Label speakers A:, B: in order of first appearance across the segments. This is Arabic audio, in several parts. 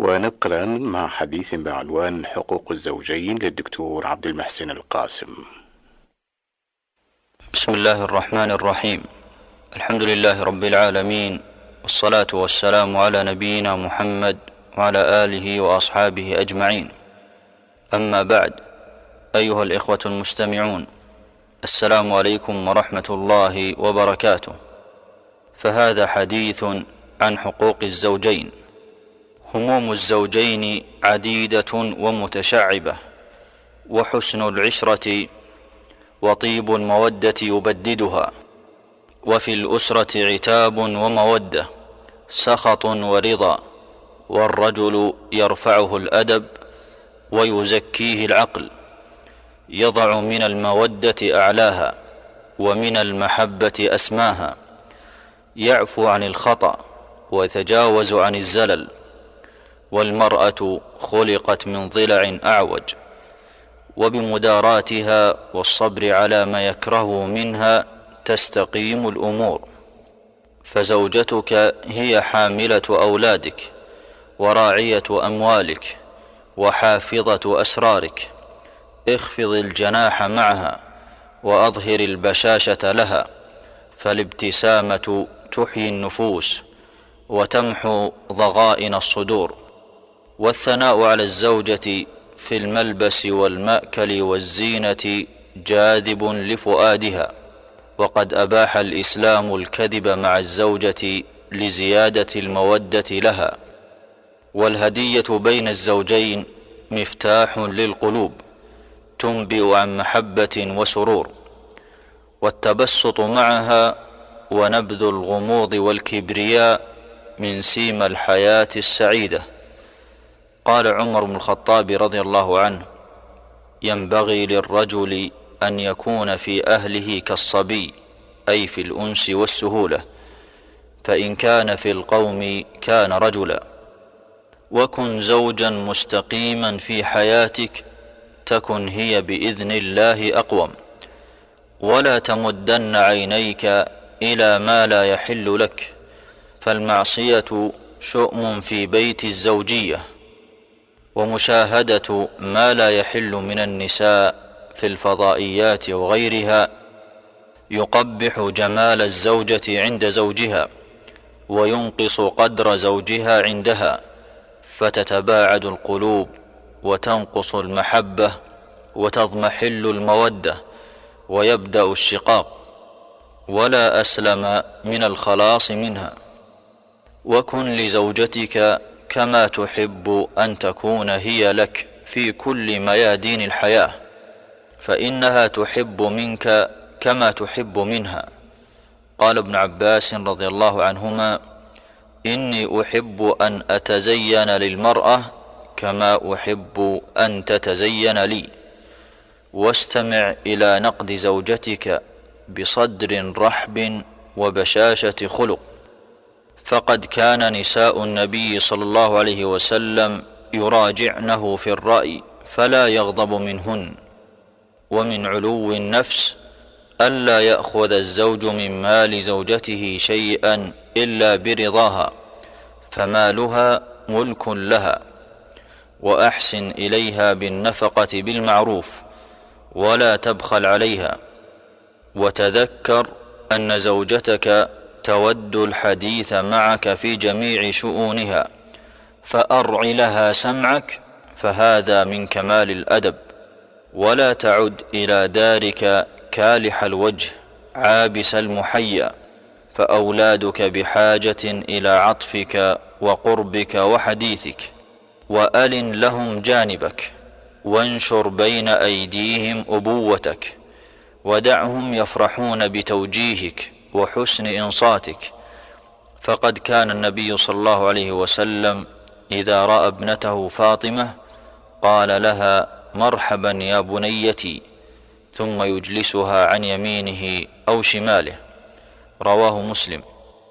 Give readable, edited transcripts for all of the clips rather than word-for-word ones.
A: ونبقى الآن مع حديث بعنوان حقوق الزوجين للدكتور عبد المحسن القاسم.
B: بسم الله الرحمن الرحيم. الحمد لله رب العالمين، والصلاة والسلام على نبينا محمد وعلى آله وأصحابه أجمعين. أما بعد، أيها الإخوة المستمعون، السلام عليكم ورحمة الله وبركاته. فهذا حديث عن حقوق الزوجين. هموم الزوجين عديدة ومتشعبة، وحسن العشرة وطيب المودة يبددها، وفي الأسرة عتاب ومودة، سخط ورضا، والرجل يرفعه الأدب ويزكيه العقل، يضع من المودة أعلاها ومن المحبة أسماها، يعفو عن الخطأ ويتجاوز عن الزلل. والمرأة خلقت من ضلع أعوج، وبمداراتها والصبر على ما يكره منها تستقيم الأمور. فزوجتك هي حاملة أولادك وراعية أموالك وحافظة أسرارك. اخفض الجناح معها وأظهر البشاشة لها، فالابتسامة تحيي النفوس وتمحو ضغائن الصدور. والثناء على الزوجة في الملبس والمأكل والزينة جاذب لفؤادها، وقد أباح الإسلام الكذب مع الزوجة لزيادة المودة لها. والهدية بين الزوجين مفتاح للقلوب، تنبئ عن محبة وسرور. والتبسط معها ونبذ الغموض والكبرياء من سيم الحياة السعيدة. قال عمر بن الخطاب رضي الله عنه: ينبغي للرجل أن يكون في أهله كالصبي، أي في الأنس والسهولة، فإن كان في القوم كان رجلا. وكن زوجا مستقيما في حياتك، تكن هي بإذن الله أقوم. ولا تمدن عينيك إلى ما لا يحل لك، فالمعصية شؤم في بيت الزوجية. ومشاهدة ما لا يحل من النساء في الفضائيات وغيرها يقبح جمال الزوجة عند زوجها، وينقص قدر زوجها عندها، فتتباعد القلوب وتنقص المحبة وتضمحل المودة ويبدأ الشقاق، ولا أسلم من الخلاص منها. وكن لزوجتك كما تحب أن تكون هي لك في كل ميادين الحياة، فإنها تحب منك كما تحب منها. قال ابن عباس رضي الله عنهما: إني أحب أن أتزين للمرأة كما أحب أن تتزين لي. واستمع إلى نقد زوجتك بصدر رحب وبشاشة خلق، فقد كان نساء النبي صلى الله عليه وسلم يراجعنه في الرأي فلا يغضب منهن. ومن علو النفس ألا يأخذ الزوج من مال زوجته شيئا إلا برضاها، فمالها ملك لها. وأحسن إليها بالنفقة بالمعروف، ولا تبخل عليها. وتذكر أن زوجتك تود الحديث معك في جميع شؤونها، فأرع لها سمعك، فهذا من كمال الأدب. ولا تعد إلى دارك كالح الوجه عابس المحيا، فأولادك بحاجة إلى عطفك وقربك وحديثك. وألن لهم جانبك، وانشر بين أيديهم أبوتك، ودعهم يفرحون بتوجيهك وحسن إنصاتك. فقد كان النبي صلى الله عليه وسلم إذا رأى ابنته فاطمة قال لها: مرحبا يا بنيتي، ثم يجلسها عن يمينه أو شماله. رواه مسلم.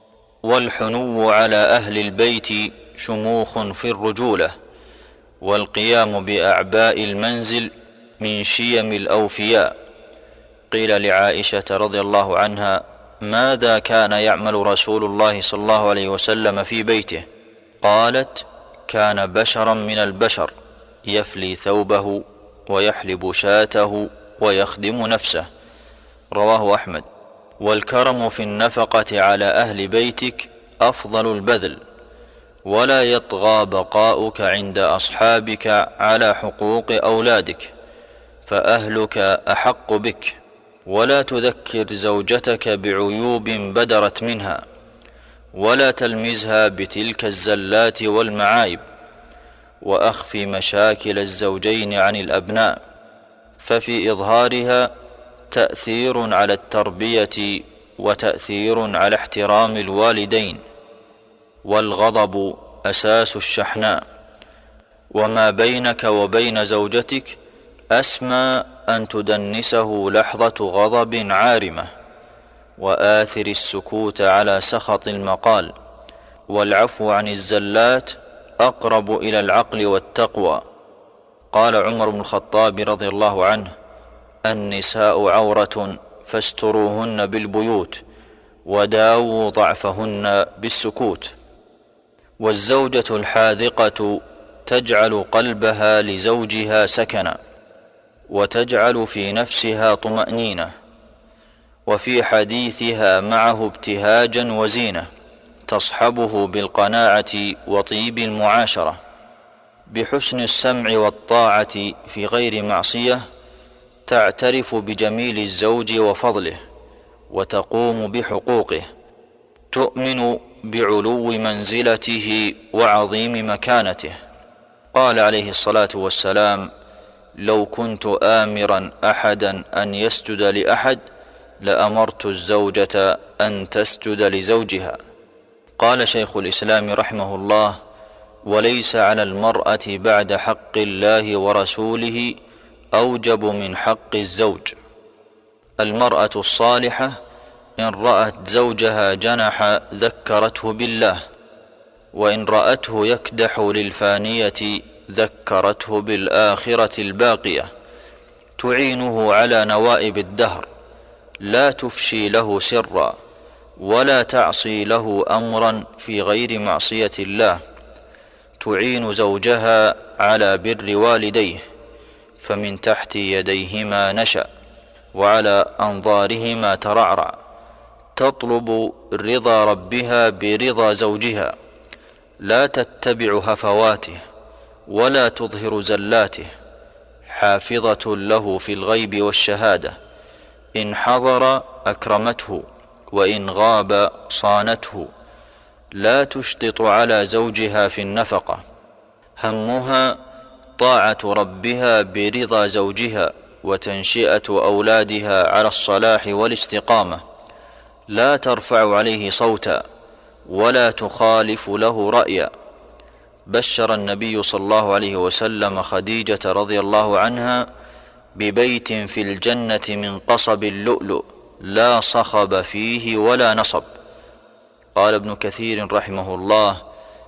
B: والحنو على أهل البيت شموخ في الرجولة، والقيام بأعباء المنزل من شيم الأوفياء. قيل لعائشة رضي الله عنها: ماذا كان يعمل رسول الله صلى الله عليه وسلم في بيته؟ قالت: كان بشرا من البشر يفلي ثوبه ويحلب شاته ويخدم نفسه. رواه أحمد. والكرم في النفقة على أهل بيتك أفضل البذل، ولا يطغى بقاؤك عند أصحابك على حقوق أولادك، فأهلك أحق بك. ولا تذكر زوجتك بعيوب بدرت منها، ولا تلمزها بتلك الزلات والمعايب. وأخف مشاكل الزوجين عن الأبناء، ففي إظهارها تأثير على التربية وتأثير على احترام الوالدين. والغضب أساس الشحناء، وما بينك وبين زوجتك أسمى أن تدنسه لحظة غضب عارمة، وآثر السكوت على سخط المقال. والعفو عن الزلات أقرب إلى العقل والتقوى. قال عمر بن الخطاب رضي الله عنه: النساء عورة فاستروهن بالبيوت، وداووا ضعفهن بالسكوت. والزوجة الحاذقة تجعل قلبها لزوجها سكنا، وتجعل في نفسها طمأنينة، وفي حديثها معه ابتهاجا وزينة، تصحبه بالقناعة وطيب المعاشرة. بحسن السمع والطاعة في غير معصية تعترف بجميل الزوج وفضله، وتقوم بحقوقه، تؤمن بعلو منزلته وعظيم مكانته. قال عليه الصلاة والسلام: لو كنت آمرا أحدا أن يسجد لأحد لأمرت الزوجة أن تسجد لزوجها. قال شيخ الإسلام رحمه الله: وليس على المرأة بعد حق الله ورسوله أوجب من حق الزوج. المرأة الصالحة إن رأت زوجها جنح ذكرته بالله، وإن رأته يكدح للفانية ذكرته بالآخرة الباقية، تعينه على نوائب الدهر، لا تفشي له سرا، ولا تعصي له أمرا في غير معصية الله. تعين زوجها على بر والديه، فمن تحت يديهما نشأ، وعلى أنظارهما ترعرع. تطلب رضا ربها برضا زوجها، لا تتبع هفواته ولا تظهر زلاته، حافظة له في الغيب والشهادة، إن حضر أكرمته، وإن غاب صانته. لا تشطط على زوجها في النفقة، همها طاعة ربها برضا زوجها، وتنشئة أولادها على الصلاح والاستقامة. لا ترفع عليه صوتا، ولا تخالف له رأيا. بشر النبي صلى الله عليه وسلم خديجة رضي الله عنها ببيت في الجنة من قصب اللؤلؤ، لا صخب فيه ولا نصب. قال ابن كثير رحمه الله: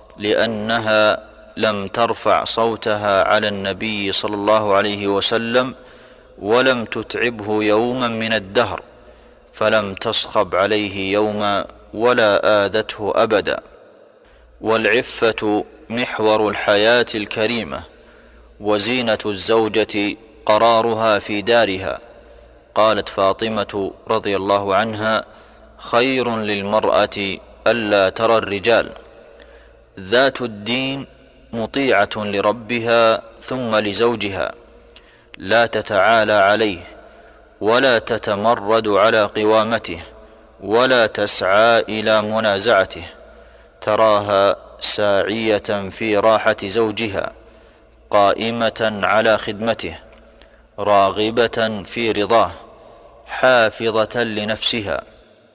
B: لأنها لم ترفع صوتها على النبي صلى الله عليه وسلم، ولم تتعبه يوما من الدهر، فلم تصخب عليه يوما ولا آذته أبدا. والعفة محور الحياة الكريمة، وزينة الزوجة قرارها في دارها. قالت فاطمة رضي الله عنها: خير للمرأة ألا ترى الرجال. ذات الدين مطيعة لربها ثم لزوجها، لا تتعالى عليه، ولا تتمرد على قوامته، ولا تسعى إلى منازعته. تراها ساعية في راحة زوجها، قائمة على خدمته، راغبة في رضاه، حافظة لنفسها.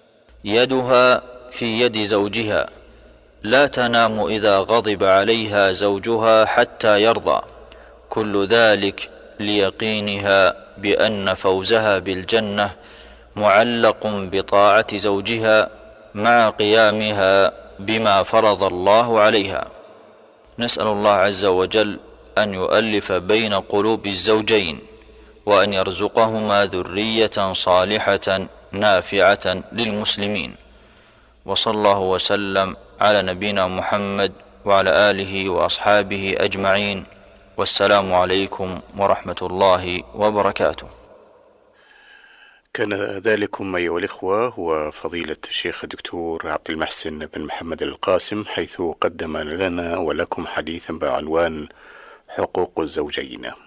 B: يدها في يد زوجها، لا تنام إذا غضب عليها زوجها حتى يرضى. كل ذلك ليقينها بأن فوزها بالجنة معلق بطاعة زوجها مع قيامها بما فرض الله عليها. نسأل الله عز وجل أن يؤلف بين قلوب الزوجين، وأن يرزقهما ذرية صالحة نافعة للمسلمين. وصلى الله وسلم على نبينا محمد وعلى آله وأصحابه أجمعين، والسلام عليكم ورحمة الله وبركاته.
A: كان ذلكم أيها الإخوة هو فضيلة الشيخ الدكتور عبد المحسن بن محمد القاسم، حيث قدم لنا ولكم حديثا بعنوان حقوق الزوجين.